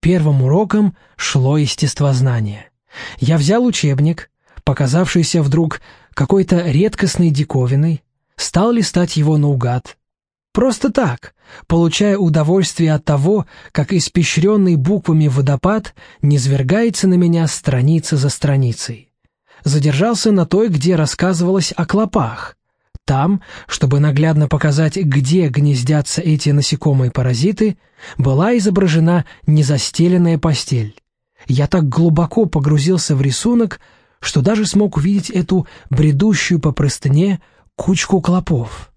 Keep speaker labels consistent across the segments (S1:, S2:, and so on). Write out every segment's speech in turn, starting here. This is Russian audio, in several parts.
S1: первым уроком шло естествознание. Я взял учебник, показавшийся вдруг какой-то редкостной диковиной, стал листать его наугад. Просто так, получая удовольствие от того, как испещренный буквами водопад низвергается на меня страница за страницей. Задержался на той, где рассказывалось о клопах. Там, чтобы наглядно показать, где гнездятся эти насекомые-паразиты, была изображена незастеленная постель. Я так глубоко погрузился в рисунок, что даже смог увидеть эту бредущую по простыне кучку клопов.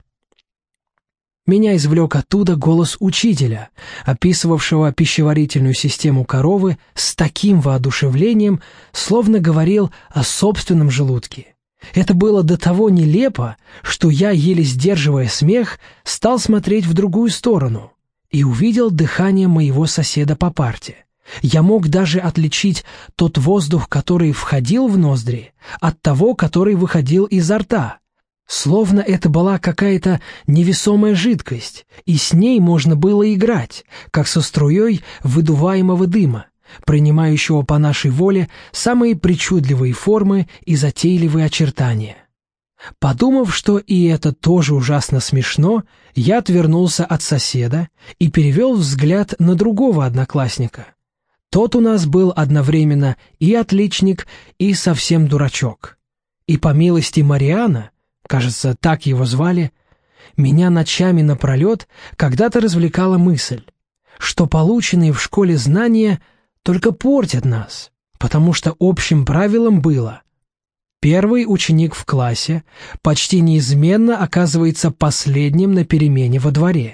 S1: Меня извлек оттуда голос учителя, описывавшего пищеварительную систему коровы с таким воодушевлением, словно говорил о собственном желудке. Это было до того нелепо, что я, еле сдерживая смех, стал смотреть в другую сторону и увидел дыхание моего соседа по парте. Я мог даже отличить тот воздух, который входил в ноздри, от того, который выходил изо рта. Словно это была какая-то невесомая жидкость, и с ней можно было играть, как со струей выдуваемого дыма, принимающего по нашей воле самые причудливые формы и затейливые очертания. Подумав, что и это тоже ужасно смешно, я отвернулся от соседа и перевел взгляд на другого одноклассника. Тот у нас был одновременно и отличник, и совсем дурачок. И по милости Мариана, кажется, так его звали, меня ночами напролет когда-то развлекала мысль, что полученные в школе знания только портят нас, потому что общим правилом было: первый ученик в классе почти неизменно оказывается последним на перемене во дворе.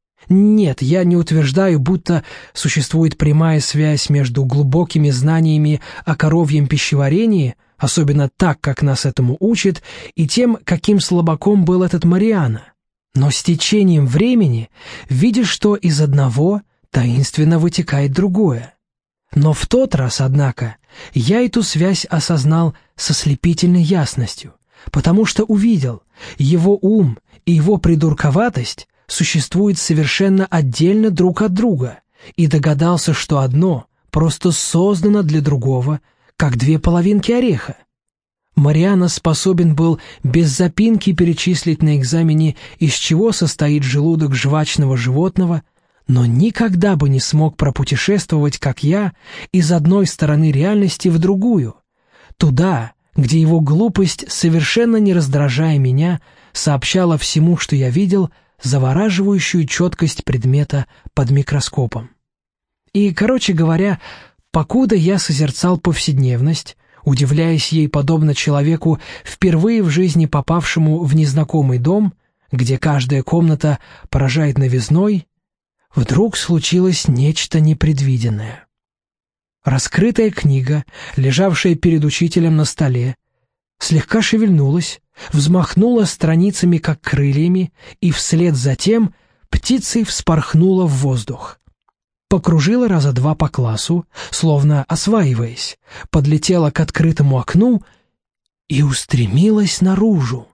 S1: Нет, я не утверждаю, будто существует прямая связь между глубокими знаниями о коровьем пищеварении, особенно так, как нас этому учат, и тем, каким слабаком был этот Мариано. Но с течением времени видишь, что из одного таинственно вытекает другое. Но в тот раз, однако, я эту связь осознал со слепительной ясностью, потому что увидел, его ум и его придурковатость существуют совершенно отдельно друг от друга, и догадался, что одно просто создано для другого, как две половинки ореха. Мариано способен был без запинки перечислить на экзамене, из чего состоит желудок жвачного животного, но никогда бы не смог пропутешествовать, как я, из одной стороны реальности в другую, туда, где его глупость, совершенно не раздражая меня, сообщала всему, что я видел, завораживающую четкость предмета под микроскопом. И, короче говоря, покуда я созерцал повседневность, удивляясь ей подобно человеку, впервые в жизни попавшему в незнакомый дом, где каждая комната поражает новизной, вдруг случилось нечто непредвиденное. Раскрытая книга, лежавшая перед учителем на столе, слегка шевельнулась, взмахнула страницами, как крыльями, и вслед за тем птицей вспорхнула в воздух. Покружила раза два по классу, словно осваиваясь, подлетела к открытому окну и устремилась наружу.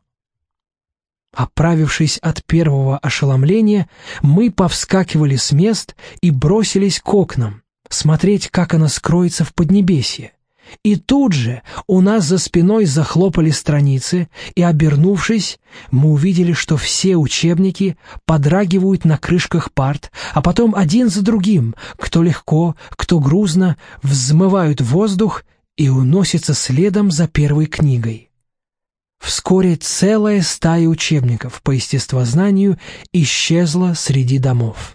S1: Оправившись от первого ошеломления, мы повскакивали с мест и бросились к окнам, смотреть, как она скроется в поднебесье. И тут же у нас за спиной захлопали страницы, и, обернувшись, мы увидели, что все учебники подрагивают на крышках парт, а потом один за другим, кто легко, кто грузно, взмывают в воздух и уносятся следом за первой книгой. Вскоре целая стая учебников по естествознанию исчезла среди домов.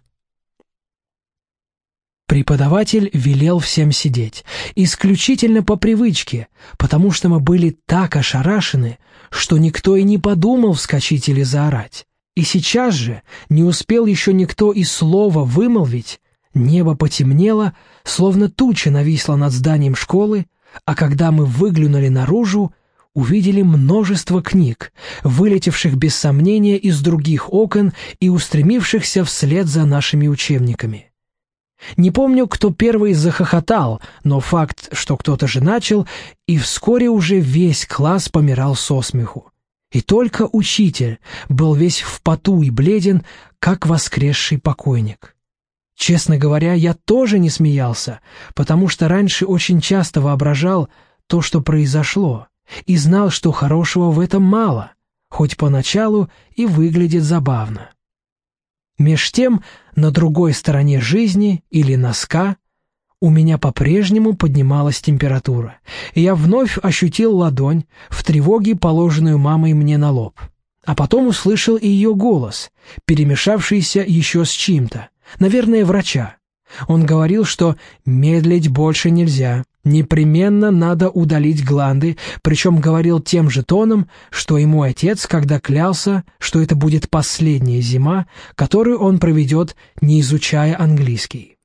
S1: Преподаватель велел всем сидеть, исключительно по привычке, потому что мы были так ошарашены, что никто и не подумал вскочить или заорать. И сейчас же, не успел еще никто и слова вымолвить, небо потемнело, словно туча нависла над зданием школы, а когда мы выглянули наружу, увидели множество книг, вылетевших без сомнения из других окон и устремившихся вслед за нашими учебниками. Не помню, кто первый захохотал, но факт, что кто-то же начал, и вскоре уже весь класс помирал со смеху. И только учитель был весь в поту и бледен, как воскресший покойник. Честно говоря, я тоже не смеялся, потому что раньше очень часто воображал то, что произошло, и знал, что хорошего в этом мало, хоть поначалу и выглядит забавно. Меж тем, на другой стороне жизни или носка у меня по-прежнему поднималась температура, и я вновь ощутил ладонь, в тревоге положенную мамой мне на лоб. А потом услышал и ее голос, перемешавшийся еще с чьим-то, наверное, врача. Он говорил, что медлить больше нельзя, непременно надо удалить гланды, причем говорил тем же тоном, что и мой отец, когда клялся, что это будет последняя зима, которую он проведет, не изучая английский.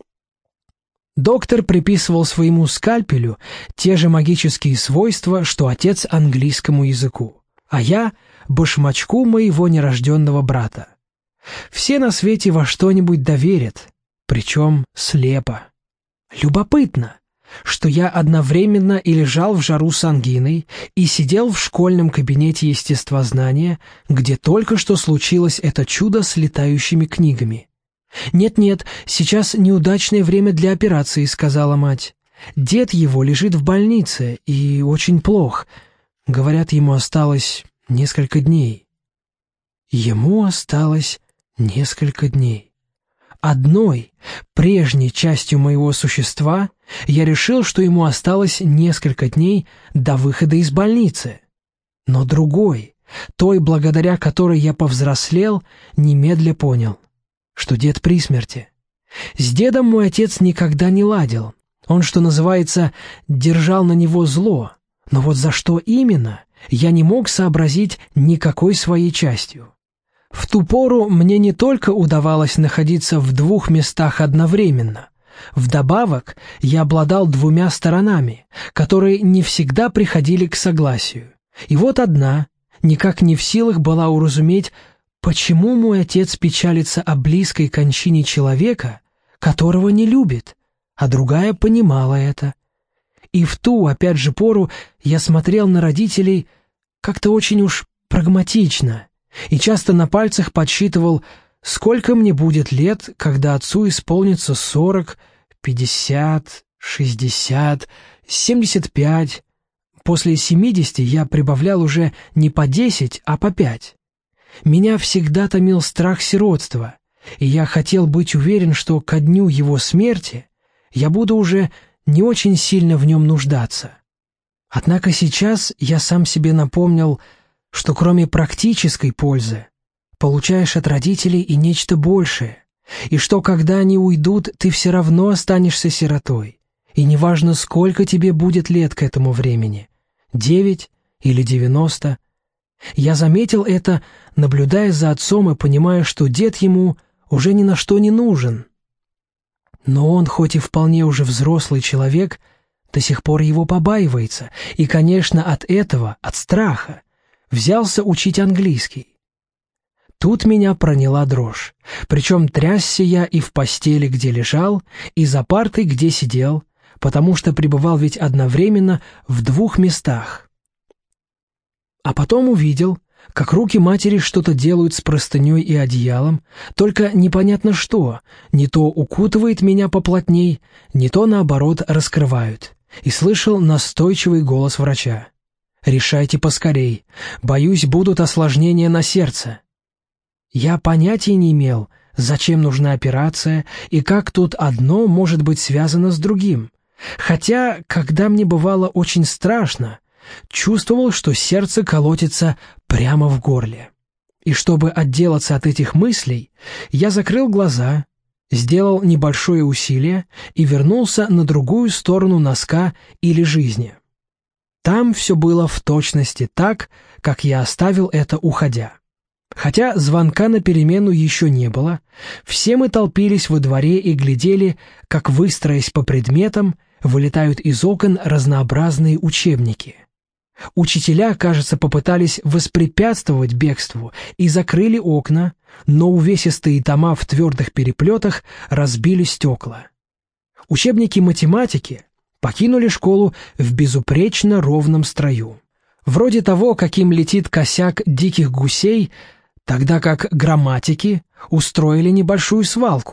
S1: Доктор приписывал своему скальпелю те же магические свойства, что отец английскому языку, а я — башмачку моего нерожденного брата. Все на свете во что-нибудь доверят, причем слепо. Любопытно, что я одновременно и лежал в жару с ангиной, и сидел в школьном кабинете естествознания, где только что случилось это чудо с летающими книгами. «Нет-нет, сейчас неудачное время для операции», — сказала мать. «Дед его лежит в больнице и очень плох. Говорят, ему осталось несколько дней». Ему осталось несколько дней. Одной, прежней частью моего существа я решил, что ему осталось несколько дней до выхода из больницы. Но другой, той, благодаря которой я повзрослел, немедля понял, что дед при смерти. С дедом мой отец никогда не ладил. Он, что называется, держал на него зло. Но вот за что именно, я не мог сообразить никакой своей частью. В ту пору мне не только удавалось находиться в двух местах одновременно. Вдобавок, я обладал двумя сторонами, которые не всегда приходили к согласию. И вот одна никак не в силах была уразуметь, почему мой отец печалится о близкой кончине человека, которого не любит, а другая понимала это. И в ту, опять же, пору я смотрел на родителей как-то очень уж прагматично и часто на пальцах подсчитывал, сколько мне будет лет, когда отцу исполнится 40, 50, 60, 75. После 70 я прибавлял уже не по 10, а по 5. Меня всегда томил страх сиротства, и я хотел быть уверен, что ко дню его смерти я буду уже не очень сильно в нем нуждаться. Однако сейчас я сам себе напомнил, что кроме практической пользы получаешь от родителей и нечто большее, и что когда они уйдут, ты все равно останешься сиротой, и неважно, сколько тебе будет лет к этому времени, 9 или 90. Я заметил это, наблюдая за отцом и понимая, что дед ему уже ни на что не нужен. Но он, хоть и вполне уже взрослый человек, до сих пор его побаивается, и, конечно, от этого, от страха, взялся учить английский. Тут меня проняла дрожь, причем трясся я и в постели, где лежал, и за партой, где сидел, потому что пребывал ведь одновременно в двух местах. А потом увидел, как руки матери что-то делают с простыней и одеялом, только непонятно что, не то укутывает меня поплотней, не то, наоборот, раскрывают, и слышал настойчивый голос врача. «Решайте поскорей, боюсь, будут осложнения на сердце». Я понятия не имел, зачем нужна операция и как тут одно может быть связано с другим, хотя, когда мне бывало очень страшно, чувствовал, что сердце колотится прямо в горле. И чтобы отделаться от этих мыслей, я закрыл глаза, сделал небольшое усилие и вернулся на другую сторону носка или жизни. Там все было в точности так, как я оставил это, уходя. Хотя звонка на перемену еще не было, все мы толпились во дворе и глядели, как, выстроясь по предметам, вылетают из окон разнообразные учебники. Учителя, кажется, попытались воспрепятствовать бегству и закрыли окна, но увесистые тома в твердых переплетах разбили стекла. Учебники математики покинули школу в безупречно ровном строю. Вроде того, каким летит косяк диких гусей, тогда как грамматики устроили небольшую свалку.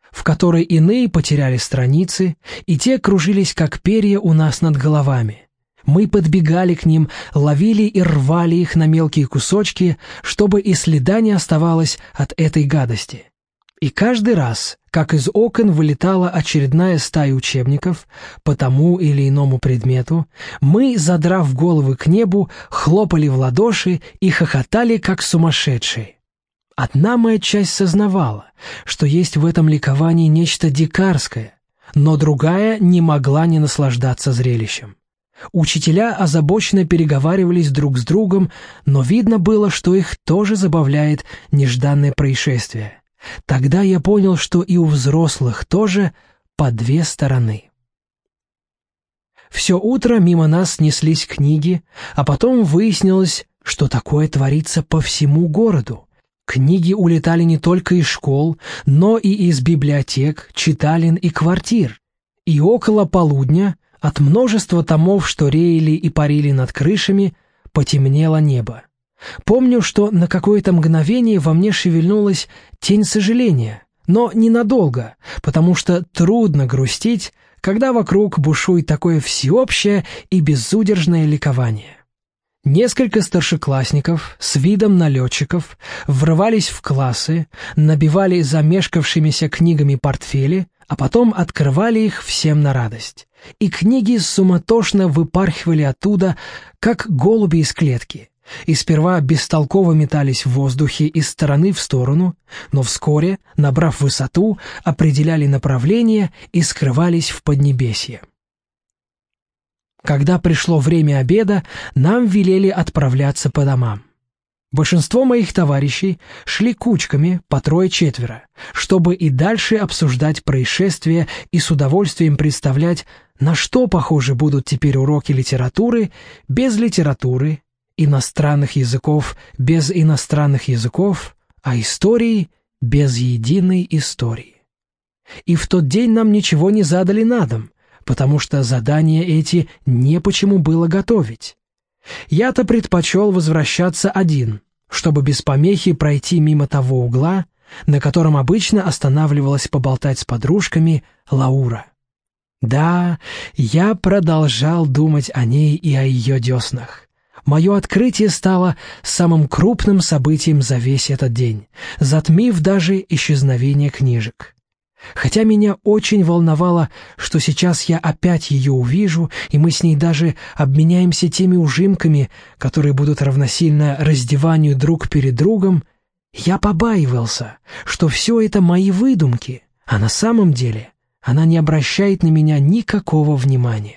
S1: в которой иные потеряли страницы, и те кружились, как перья у нас над головами. Мы подбегали к ним, ловили и рвали их на мелкие кусочки, чтобы и следа не оставалось от этой гадости. И каждый раз, как из окон вылетала очередная стая учебников по тому или иному предмету, мы, задрав головы к небу, хлопали в ладоши и хохотали, как сумасшедшие. Одна моя часть сознавала, что есть в этом ликовании нечто дикарское, но другая не могла не наслаждаться зрелищем. Учителя озабоченно переговаривались друг с другом, но видно было, что их тоже забавляет нежданное происшествие. Тогда я понял, что и у взрослых тоже по две стороны. Все утро мимо нас неслись книги, а потом выяснилось, что такое творится по всему городу. Книги улетали не только из школ, но и из библиотек, читален и квартир. И около полудня от множества томов, что реяли и парили над крышами, потемнело небо. Помню, что на какое-то мгновение во мне шевельнулась тень сожаления, но ненадолго, потому что трудно грустить, когда вокруг бушует такое всеобщее и безудержное ликование. Несколько старшеклассников с видом налетчиков врывались в классы, набивали замешкавшимися книгами портфели, а потом открывали их всем на радость. И книги суматошно выпархивали оттуда, как голуби из клетки, и сперва бестолково метались в воздухе из стороны в сторону, но вскоре, набрав высоту, определяли направление и скрывались в поднебесье. Когда пришло время обеда, нам велели отправляться по домам. Большинство моих товарищей шли кучками по трое-четверо, чтобы и дальше обсуждать происшествия и с удовольствием представлять, на что похожи будут теперь уроки литературы без литературы, иностранных языков без иностранных языков, а истории без единой истории. И в тот день нам ничего не задали на дом, потому что задания эти не почему было готовить. Я-то предпочел возвращаться один, чтобы без помехи пройти мимо того угла, на котором обычно останавливалась поболтать с подружками Лаура. Да, я продолжал думать о ней и о ее деснах. Мое открытие стало самым крупным событием за весь этот день, затмив даже исчезновение книжек. Хотя меня очень волновало, что сейчас я опять ее увижу, и мы с ней даже обменяемся теми ужимками, которые будут равносильно раздеванию друг перед другом, я побаивался, что все это мои выдумки, а на самом деле она не обращает на меня никакого внимания.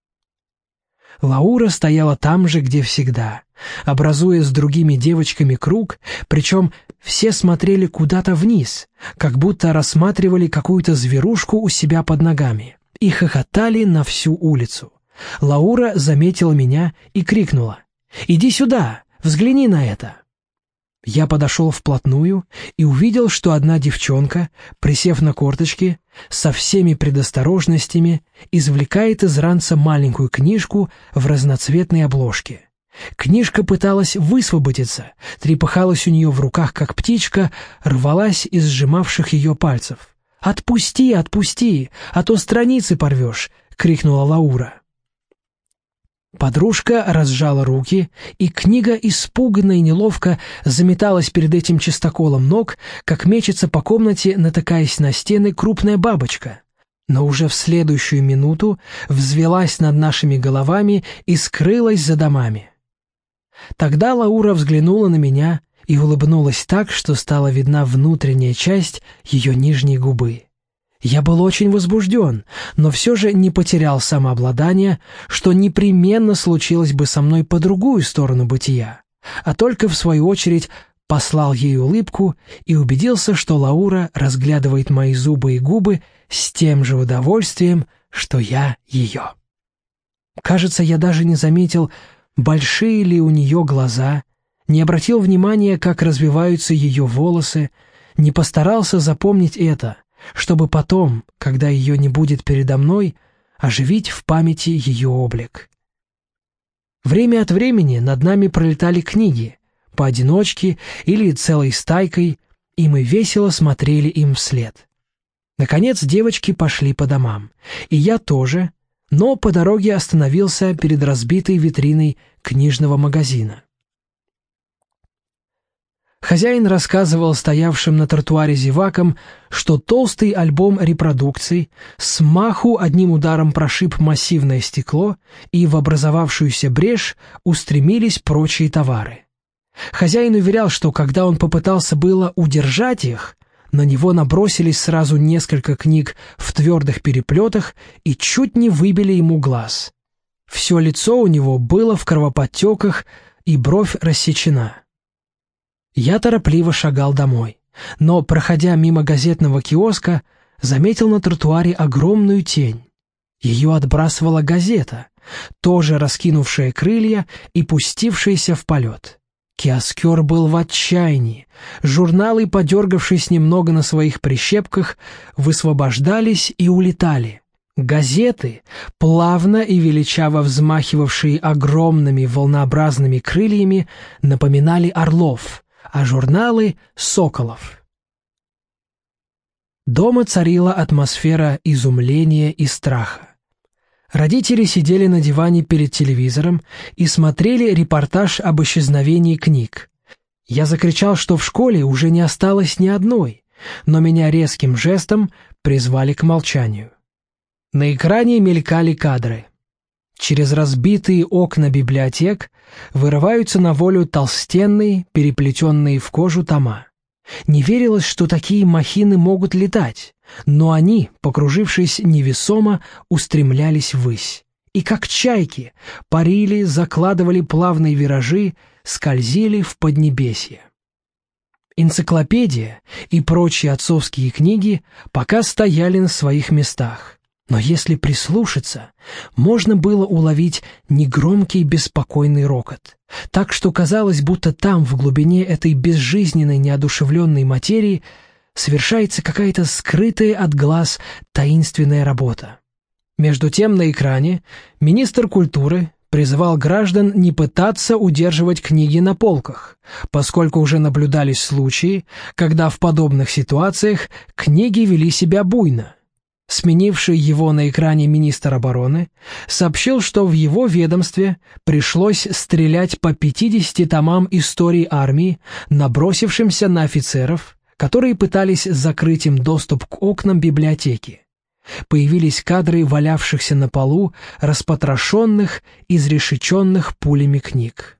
S1: Лаура стояла там же, где всегда, образуя с другими девочками круг, причем все смотрели куда-то вниз, как будто рассматривали какую-то зверушку у себя под ногами, и хохотали на всю улицу. Лаура заметила меня и крикнула: «Иди сюда, взгляни на это!» Я подошел вплотную и увидел, что одна девчонка, присев на корточки, со всеми предосторожностями, извлекает из ранца маленькую книжку в разноцветной обложке. Книжка пыталась высвободиться, трепыхалась у нее в руках, как птичка, рвалась из сжимавших ее пальцев. «Отпусти, отпусти, а то страницы порвешь!» — крикнула Лаура. Подружка разжала руки, и книга испуганно и неловко заметалась перед этим чистоколом ног, как мечется по комнате, натыкаясь на стены, крупная бабочка. Но уже в следующую минуту взвелась над нашими головами и скрылась за домами. Тогда Лаура взглянула на меня и улыбнулась так, что стала видна внутренняя часть ее нижней губы. Я был очень возбужден, но все же не потерял самообладание, что непременно случилось бы со мной по другую сторону бытия, а только, в свою очередь, послал ей улыбку и убедился, что Лаура разглядывает мои зубы и губы с тем же удовольствием, что я ее. Кажется, я даже не заметил, большие ли у нее глаза, не обратил внимания, как развиваются ее волосы, не постарался запомнить это, чтобы потом, когда ее не будет передо мной, оживить в памяти ее облик. Время от времени над нами пролетали книги, поодиночке или целой стайкой, и мы весело смотрели им вслед. Наконец девочки пошли по домам, и я тоже, но по дороге остановился перед разбитой витриной книжного магазина. Хозяин рассказывал стоявшим на тротуаре зевакам, что толстый альбом репродукций с маху одним ударом прошиб массивное стекло, и в образовавшуюся брешь устремились прочие товары. Хозяин уверял, что когда он попытался было удержать их, на него набросились сразу несколько книг в твердых переплетах и чуть не выбили ему глаз. Все лицо у него было в кровоподтеках, и бровь рассечена. Я торопливо шагал домой, но, проходя мимо газетного киоска, заметил на тротуаре огромную тень. Ее отбрасывала газета, тоже раскинувшая крылья и пустившаяся в полет. Киоскер был в отчаянии. Журналы, подергавшись немного на своих прищепках, высвобождались и улетали. Газеты, плавно и величаво взмахивавшие огромными волнообразными крыльями, напоминали орлов, а журналы — соколов. Дома царила атмосфера изумления и страха. Родители сидели на диване перед телевизором и смотрели репортаж об исчезновении книг. Я закричал, что в школе уже не осталось ни одной, но меня резким жестом призвали к молчанию. На экране мелькали кадры. Через разбитые окна библиотек вырываются на волю толстенные, переплетенные в кожу тома. Не верилось, что такие махины могут летать, но они, покружившись невесомо, устремлялись ввысь. И как чайки, парили, закладывали плавные виражи, скользили в поднебесье. Энциклопедия и прочие отцовские книги пока стояли на своих местах, но если прислушаться, можно было уловить негромкий беспокойный рокот, так что казалось, будто там, в глубине этой безжизненной неодушевленной материи, совершается какая-то скрытая от глаз таинственная работа. Между тем на экране министр культуры призывал граждан не пытаться удерживать книги на полках, поскольку уже наблюдались случаи, когда в подобных ситуациях книги вели себя буйно. Сменивший его на экране министр обороны сообщил, что в его ведомстве пришлось стрелять по 50 томам истории армии, набросившимся на офицеров, которые пытались закрыть им доступ к окнам библиотеки. Появились кадры валявшихся на полу, распотрошенных, изрешеченных пулями книг.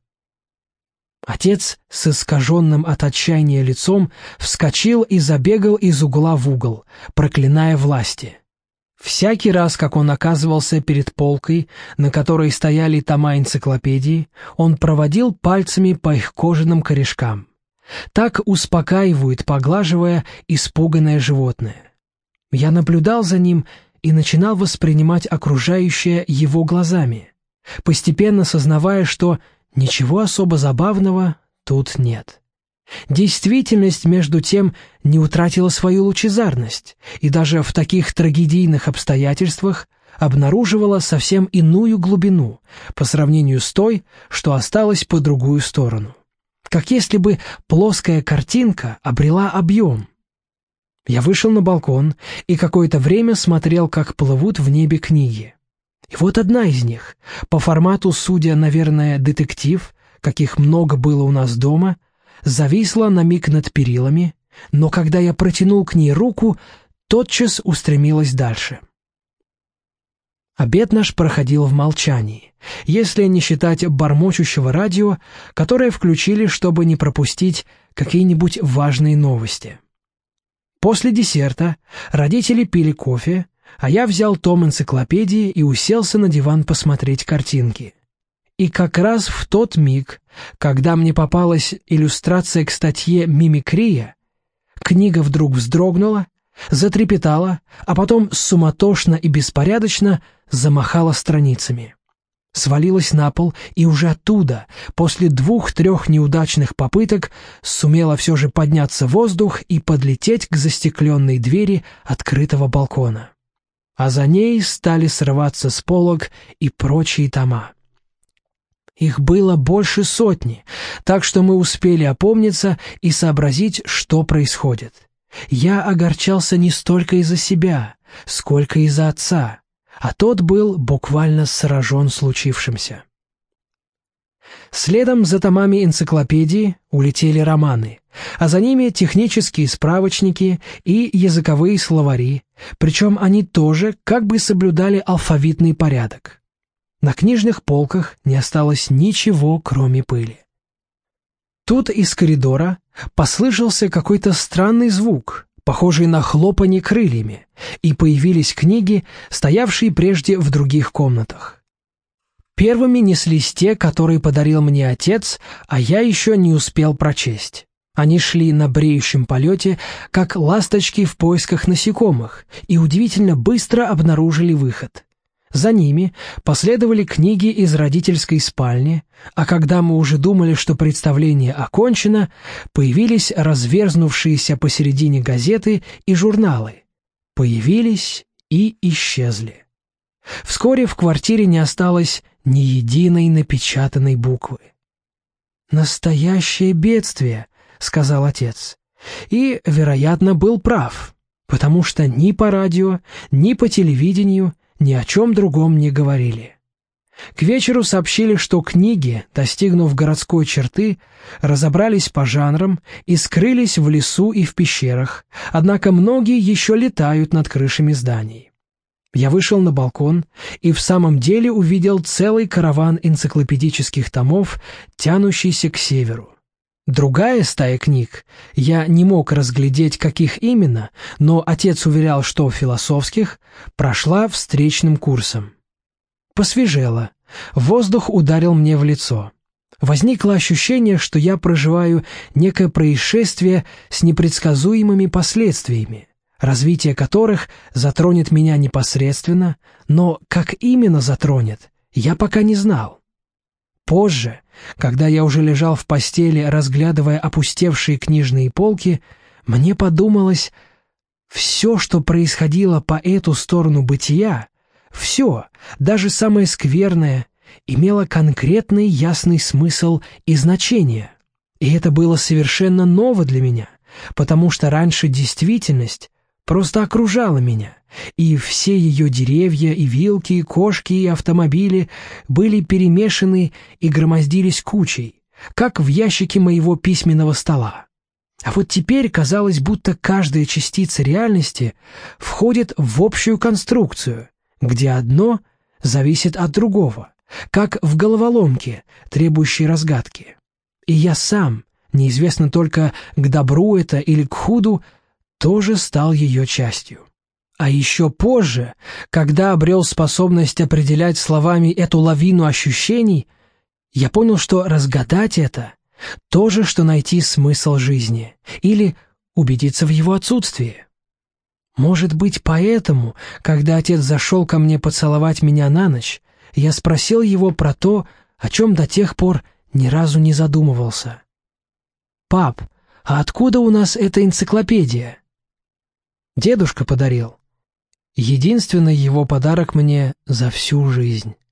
S1: Отец с искаженным от отчаяния лицом вскочил и забегал из угла в угол, проклиная власти. Всякий раз, как он оказывался перед полкой, на которой стояли тома энциклопедии, он проводил пальцами по их кожаным корешкам. Так успокаивают, поглаживая испуганное животное. Я наблюдал за ним и начинал воспринимать окружающее его глазами, постепенно сознавая, что ничего особо забавного тут нет. Действительность, между тем, не утратила свою лучезарность, и даже в таких трагедийных обстоятельствах обнаруживала совсем иную глубину по сравнению с той, что осталась по другую сторону. Как если бы плоская картинка обрела объем. Я вышел на балкон и какое-то время смотрел, как плывут в небе книги. И вот одна из них, по формату, судя, наверное, детектив, каких много было у нас дома, зависла на миг над перилами, но когда я протянул к ней руку, тотчас устремилась дальше. Обед наш проходил в молчании, если не считать бормочущего радио, которое включили, чтобы не пропустить какие-нибудь важные новости. После десерта родители пили кофе, а я взял том энциклопедии и уселся на диван посмотреть картинки. И как раз в тот миг, когда мне попалась иллюстрация к статье «Мимикрия», книга вдруг вздрогнула, затрепетала, а потом суматошно и беспорядочно замахала страницами. Свалилась на пол и уже оттуда, после 2-3 неудачных попыток, сумела все же подняться в воздух и подлететь к застекленной двери открытого балкона. А за ней стали срываться с полок и прочие тома. Их было больше 100, так что мы успели опомниться и сообразить, что происходит. Я огорчался не столько из-за себя, сколько из-за отца, а тот был буквально сражен случившимся. Следом за томами энциклопедии улетели романы, а за ними технические справочники и языковые словари, причем они тоже как бы соблюдали алфавитный порядок. На книжных полках не осталось ничего, кроме пыли. Тут из коридора послышался какой-то странный звук, похожий на хлопанье крыльями, и появились книги, стоявшие прежде в других комнатах. Первыми неслись те, которые подарил мне отец, а я еще не успел прочесть. Они шли на бреющем полете, как ласточки в поисках насекомых, и удивительно быстро обнаружили выход. За ними последовали книги из родительской спальни, а когда мы уже думали, что представление окончено, появились разверзнувшиеся посередине газеты и журналы. Появились и исчезли. Вскоре в квартире не осталось ни единой напечатанной буквы. «Настоящее бедствие», — сказал отец. И, вероятно, был прав, потому что ни по радио, ни по телевидению ни о чем другом не говорили. К вечеру сообщили, что книги, достигнув городской черты, разобрались по жанрам и скрылись в лесу и в пещерах, однако многие еще летают над крышами зданий. Я вышел на балкон и в самом деле увидел целый караван энциклопедических томов, тянущийся к северу. Другая стая книг, я не мог разглядеть, каких именно, но отец уверял, что философских, прошла встречным курсом. Посвежело, воздух ударил мне в лицо. Возникло ощущение, что я проживаю некое происшествие с непредсказуемыми последствиями, развитие которых затронет меня непосредственно, но как именно затронет, я пока не знал. Позже, когда я уже лежал в постели, разглядывая опустевшие книжные полки, мне подумалось, все, что происходило по эту сторону бытия, все, даже самое скверное, имело конкретный ясный смысл и значение. И это было совершенно ново для меня, потому что раньше действительность просто окружала меня, и все ее деревья и вилки, кошки и автомобили были перемешаны и громоздились кучей, как в ящике моего письменного стола. А вот теперь казалось, будто каждая частица реальности входит в общую конструкцию, где одно зависит от другого, как в головоломке, требующей разгадки. И я сам, неизвестно только, к добру это или к худу, тоже стал ее частью. А еще позже, когда обрел способность определять словами эту лавину ощущений, я понял, что разгадать это — то же, что найти смысл жизни или убедиться в его отсутствии. Может быть, поэтому, когда отец зашел ко мне поцеловать меня на ночь, я спросил его про то, о чем до тех пор ни разу не задумывался. «Пап, а откуда у нас эта энциклопедия?» «Дедушка подарил. Единственный его подарок мне за всю жизнь».